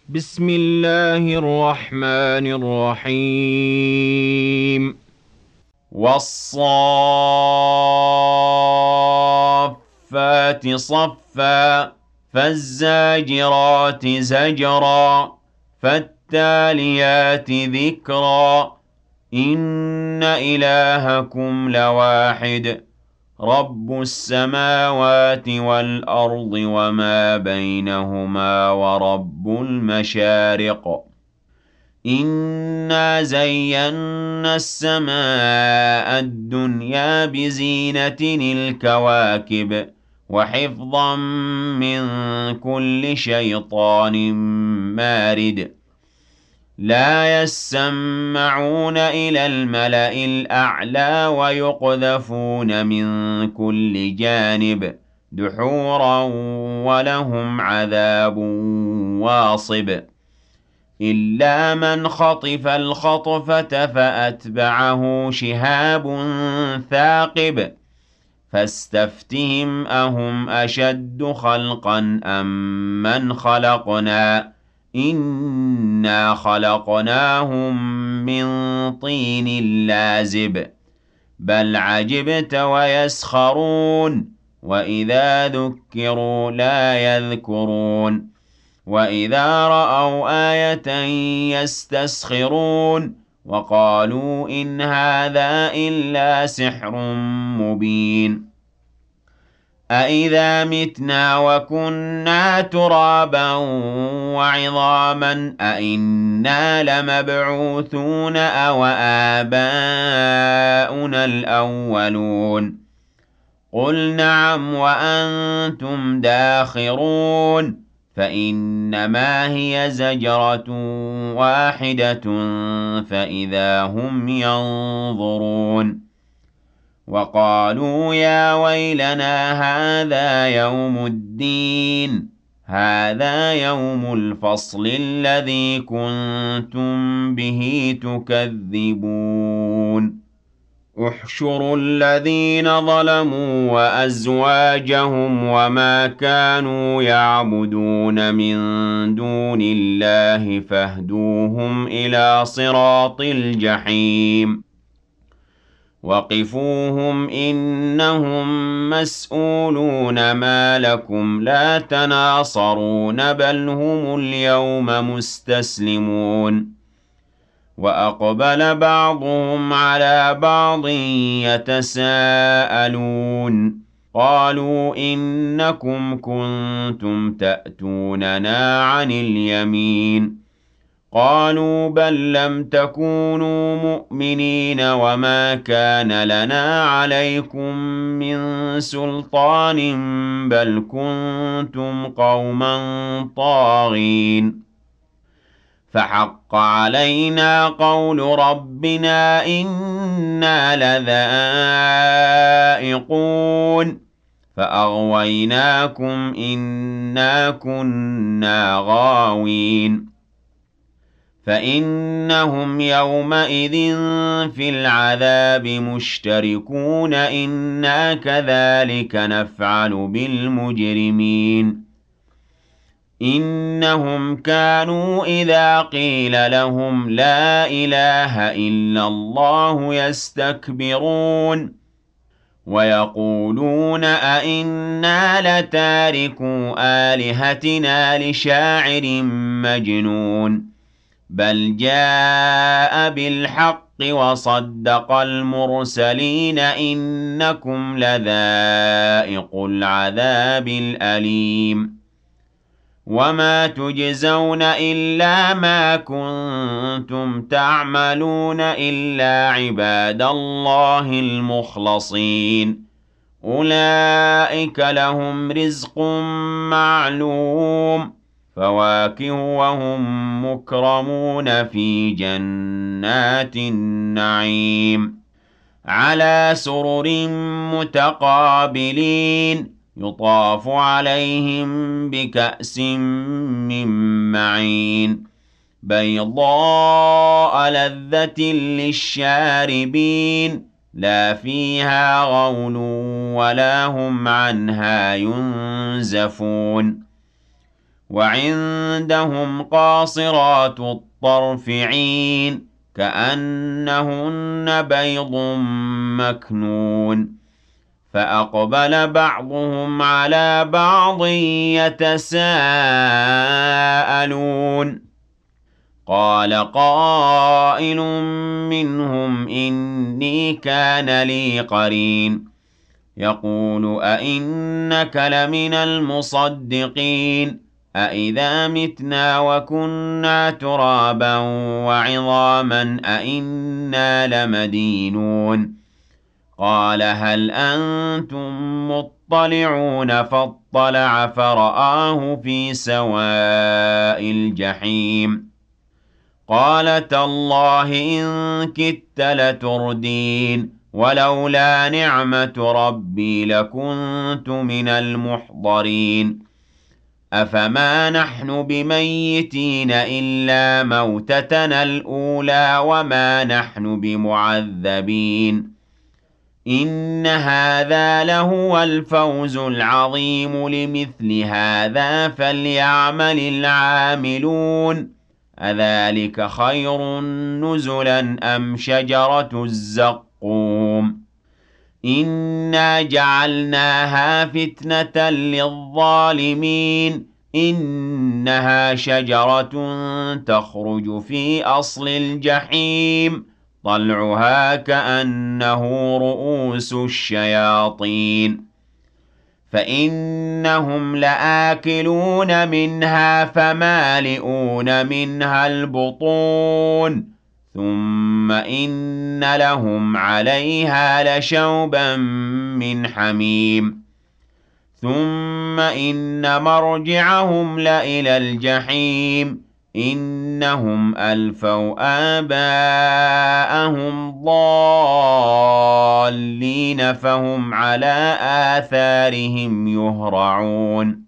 بسم الله الرحمن الرحيم. والصافات صفا فالزاجرات زجرا فالتاليات ذكرا إن إلهكم لواحد رب السماوات والأرض وما بينهما ورب المشارق إنا زينا السماء الدنيا بزينة الكواكب وحفظا من كل شيطان مارد لا يسمعون إلى الملأ الأعلى ويقذفون من كل جانب دحورا ولهم عذاب واصب إلا من خطف الخطفة فأتبعه شهاب ثاقب فاستفتهم أهم أشد خلقا أم من خلقنا إنا خلقناهم من طين لازب بل عجبت ويسخرون وإذا ذكروا لا يذكرون وإذا رأوا آية يستسخرون وقالوا إن هذا إلا سحر مبين أَإِذَا مِتْنَا وَكُنَّا تُرَابًا وَعِظَامًا أَإِنَّا لَمَبْعُوثُونَ أَوَآبَاؤُنَا الْأَوَّلُونَ قُلْ نَعَمْ وَأَنْتُمْ دَاخِرُونَ فَإِنَّمَا هِيَ زَجْرَةٌ وَاحِدَةٌ فَإِذَا هُمْ يَنظُرُونَ وقالوا يا ويلنا هذا يوم الدين هذا يوم الفصل الذي كنتم به تكذبون احشروا الذين ظلموا وأزواجهم وما كانوا يعبدون من دون الله فاهدوهم إلى صراط الجحيم وقفوهم إنهم مسؤولون ما لكم لا تناصرون بل هم اليوم مستسلمون وأقبل بعضهم على بعض يتساءلون قالوا إنكم كنتم تأتوننا عن اليمين قالوا بل لم تكونوا مؤمنين وما كان لنا عليكم من سلطان بل كنتم قوما طاغين فحق علينا قول ربنا إنا لذائقون فأغويناكم إنا كنا غاوين فإنهم يومئذ في العذاب مشتركون إنا كذلك نفعل بالمجرمين إنهم كانوا إذا قيل لهم لا إله إلا الله يستكبرون ويقولون أئنا لتاركو آلهتنا لشاعر مجنون بل جاء بالحق وصدق المرسلين إنكم لذائق العذاب الأليم وما تجزون إلا ما كنتم تعملون إلا عباد الله المخلصين أولئك لهم رزق معلوم فواكه وهم مكرمون في جنات النعيم على سرر متقابلين يطاف عليهم بكأس من معين بيضاء لذة للشاربين لا فيها غول ولا هم عنها ينزفون وعندهم قاصرات الطرف عين كأنهن بيض مكنون فأقبل بعضهم على بعض يتساءلون قال قائل منهم إني كان لي قرين يقول أئنك لمن المصدقين أئذا متنا وكنا ترابا وعظاما أئنا لمدينون قال هل أنتم مطلعون فاطلع فرآه في سواء الجحيم قال تالله إن كدت لتردين ولولا نعمة ربي لكنت من المحضرين أفما نحن بميتين إلا موتتنا الأولى وما نحن بمعذبين إن هذا لهو الفوز العظيم لمثل هذا فليعمل العاملون أذلك خير نزلا أم شجرة الزقوم إنا جعلناها فتنة للظالمين إنها شجرة تخرج في أصل الجحيم طلعها كأنه رؤوس الشياطين فإنهم لآكلون منها فمالئون منها البطون ثم إن لهم عليها لشوبا من حميم ثم إن مرجعهم لإلى الجحيم إنهم ألفوا آباءهم ضالين فهم على آثارهم يهرعون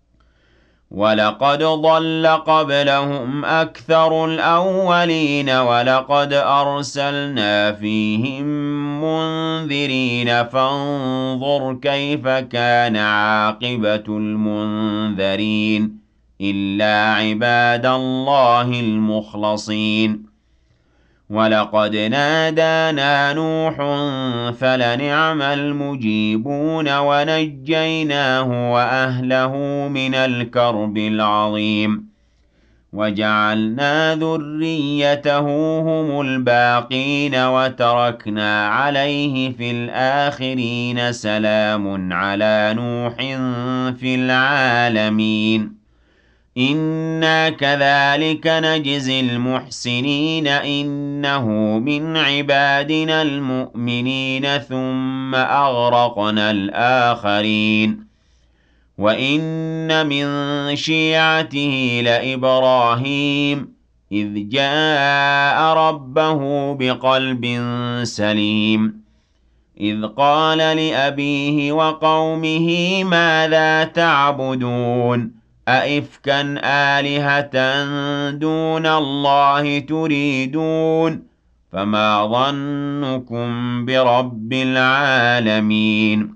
ولقد ضل قبلهم أكثر الأولين ولقد أرسلنا فيهم منذرين فانظر كيف كان عاقبة المنذرين إلا عباد الله المخلصين ولقد نادانا نوح فلنعم المجيبون ونجيناه وأهله من الكرب العظيم وجعلنا ذريته هم الباقين وتركنا عليه في الآخرين سلام على نوح في العالمين إنا كذلك نجزي المحسنين إنه من عبادنا المؤمنين ثم أغرقنا الآخرين وإن من شيعته لإبراهيم إذ جاء ربه بقلب سليم إذ قال لأبيه وقومه ماذا تعبدون أئفكا آلهة دون الله تريدون فما ظنكم برب العالمين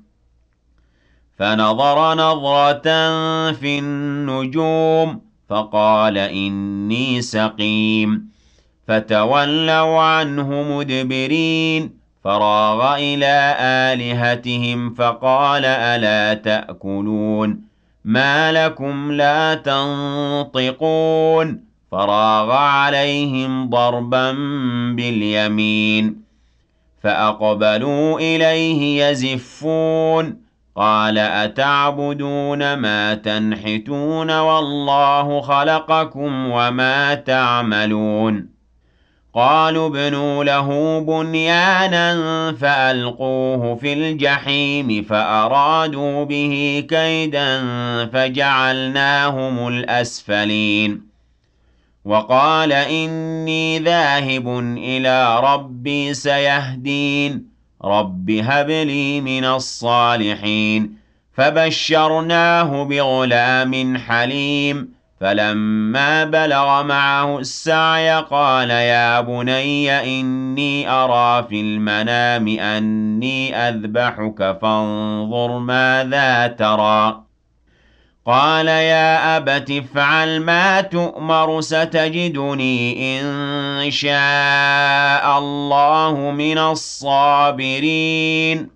فنظر نظرة في النجوم فقال إني سقيم فتولوا عنه مدبرين فراغ إلى آلهتهم فقال ألا تأكلون ما لكم لا تنطقون فراغ عليهم ضربا باليمين فأقبلوا إليه يزفون قال أتعبدون ما تنحتون والله خلقكم وما تعملون قالوا ابنوا له بنيانا فألقوه في الجحيم فأرادوا به كيدا فجعلناهم الأسفلين وقال إني ذاهب إلى ربي سيهدين رب هب لي من الصالحين فبشرناه بغلام حليم فلما بلغ معه السعي قال يا بني إني أرى في المنام أني أذبحك فانظر ماذا ترى قال يا أبت افعل ما تؤمر ستجدني إن شاء الله من الصابرين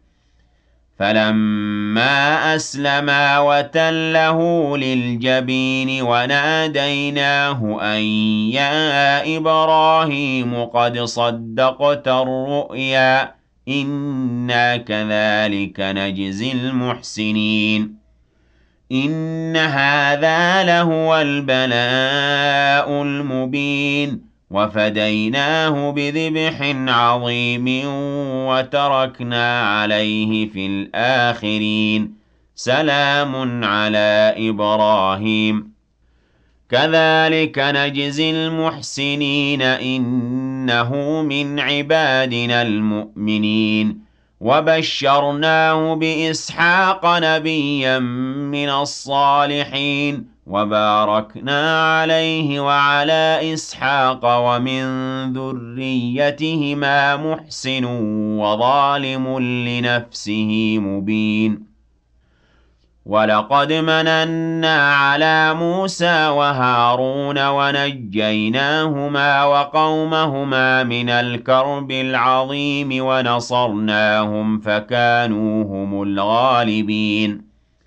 فلما أسلما وتله للجبين وناديناه أن يا إبراهيم قد صدقت الرؤيا إنا كذلك نجزي المحسنين إن هذا لهو البلاء المبين وفديناه بذبح عظيم وتركنا عليه في الآخرين سلام على إبراهيم كذلك نجزي المحسنين إنه من عبادنا المؤمنين وبشرناه بإسحاق نبيا من الصالحين وباركنا عليه وعلى إسحاق ومن ذريتهما محسن وظالم لنفسه مبين ولقد مننا على موسى وهارون ونجيناهما وقومهما من الكرب العظيم ونصرناهم فكانوا هم الغالبين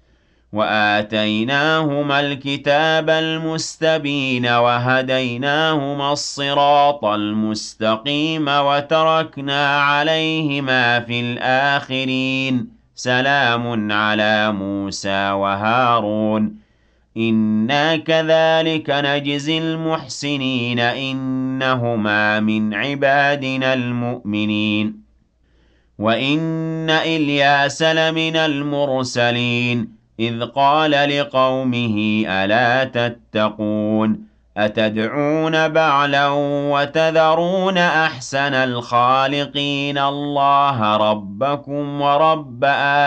وآتيناهما الكتاب المستبين وهديناهما الصراط المستقيم وتركنا عليهما في الآخرين سلام على موسى وهارون إنا كذلك نجزي المحسنين إنهما من عبادنا المؤمنين وإن إلياس لمن المرسلين إذ قال لقومه ألا تتقون أتدعون بعلا وتذرون أحسن الخالقين الله ربكم ورب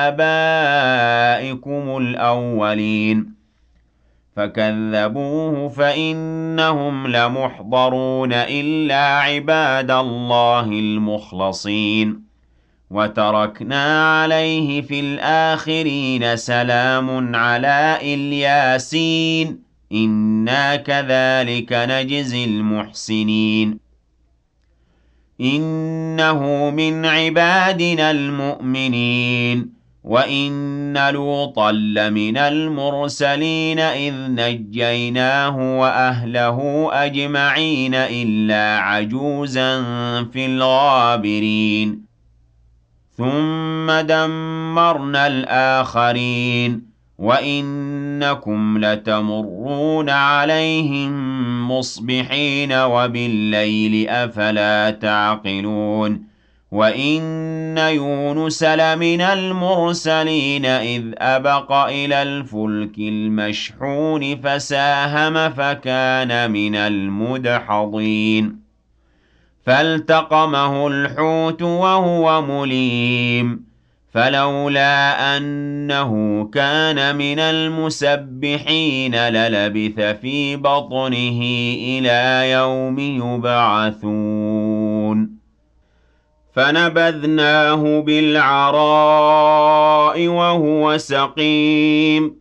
آبائكم الأولين فكذبوه فإنهم لمحضرون إلا عباد الله المخلصين وتركنا عليه في الآخرين سلام على الياسين إنا كذلك نجزي المحسنين إنه من عبادنا المؤمنين وإن لوطا لمن المرسلين إذ نجيناه وأهله أجمعين إلا عجوزا في الغابرين ثم دمرنا الآخرين وإنكم لتمرون عليهم مصبحين وبالليل أفلا تعقلون وإن يونس لمن المرسلين إذ أبق إلى الفلك المشحون فساهم فكان من المدحضين فالتقمه الحوت وهو مليم فلولا أنه كان من المسبحين للبث في بطنه إلى يوم يبعثون فنبذناه بالعراء وهو سقيم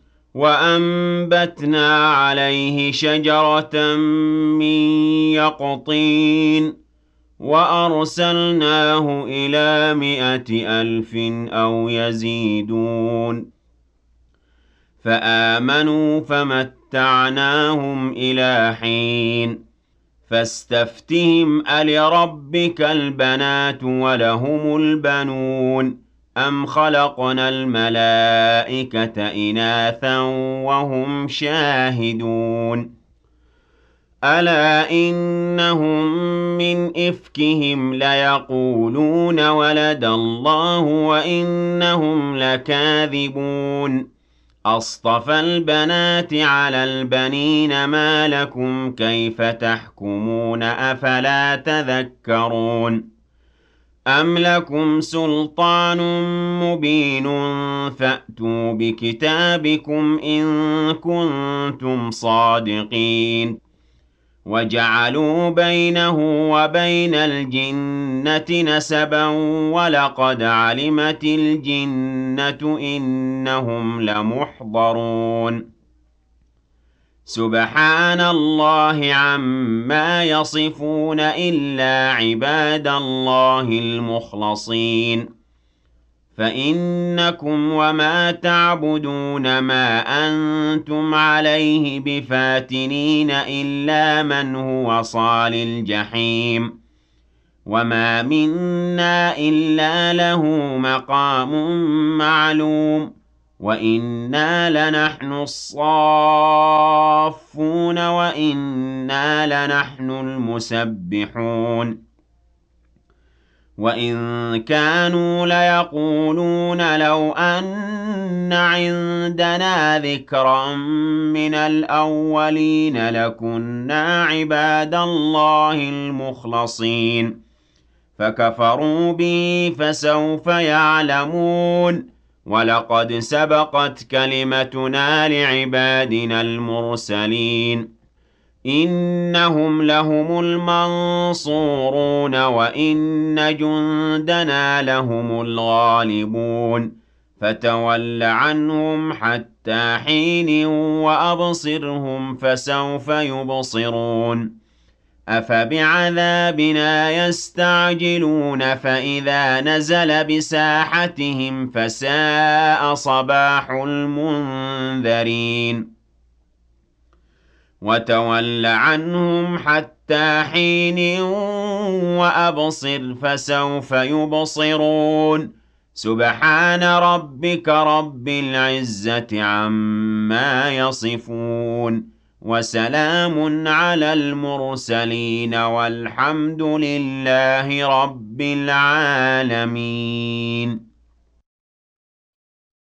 وأنبتنا عليه شجرة من يقطين وأرسلناه إلى 100,000 أو يزيدون فآمنوا فمتعناهم إلى حين فاستفتهم ألربك البنات ولهم البنون أم خلقنا الملائكة إناثا وهم شاهدون ألا إنهم من إفكهم ليقولون ولد الله وإنهم لكاذبون أصطفى البنات على البنين ما لكم كيف تحكمون أفلا تذكرون أم لكم سلطان مبين فأتوا بكتابكم إن كنتم صادقين وَجَعَلُوا بَيْنَهُ وَبَيْنَ الْجِنَّةِ نَسَبًا وَلَقَدْ عَلِمَتِ الْجِنَّةُ إِنَّهُمْ لَمُحْضَرُونَ سُبْحَانَ اللَّهِ عَمَّا يَصِفُونَ إِلَّا عِبَادَ اللَّهِ الْمُخْلَصِينَ فَإِنَّكُمْ وَمَا تَعْبُدُونَ مَا أَنتُمْ عَلَيْهِ بِفَاتِنِينَ إِلَّا مَنْ هُوَ صَالِ الْجَحِيمِ وَمَا مِنَّا إِلَّا لَهُ مَقَامٌ مَّعْلُومٌ وَإِنَّا لَنَحْنُ الصَّافُّونَ وَإِنَّا لَنَحْنُ الْمُسَبِّحُونَ وَإِن كَانُوا لَيَقُولُونَ لَوْ أَنَّ عِندَنَا ذِكْرًا مِّنَ الْأَوَّلِينَ لَكُنَّا عِبَادَ اللَّهِ الْمُخْلَصِينَ فَكَفَرُوا بِهِ فَسَوْفَ يَعْلَمُونَ وَلَقَدْ سَبَقَتْ كَلِمَتُنَا لِعِبَادِنَا الْمُرْسَلِينَ إِنَّهُمْ لَهُمُ الْمَنصُورُونَ وَإِنَّ جُندَنَا لَهُمُ الْغَالِبُونَ فَتَوَلَّ عَنْهُمْ حَتَّىٰ حِينٍ وَأَبْصِرْهُمْ فَسَوْفَ يُبْصِرُونَ أَفَبِعَذَابِنَا يَسْتَعْجِلُونَ فَإِذَا نَزَلَ بِسَاحَتِهِمْ فَسَاءَ صَبَاحُ الْمُنذَرِينَ وَتَوَلَّ عَنْهُمْ حَتَّىٰ حِينٍ وَأَبْصِرْ فَسَوْفَ يُبْصِرُونَ سُبْحَانَ رَبِّكَ رَبِّ الْعِزَّةِ عَمَّا يَصِفُونَ وَسَلَامٌ عَلَى الْمُرْسَلِينَ وَالْحَمْدُ لِلَّهِ رَبِّ الْعَالَمِينَ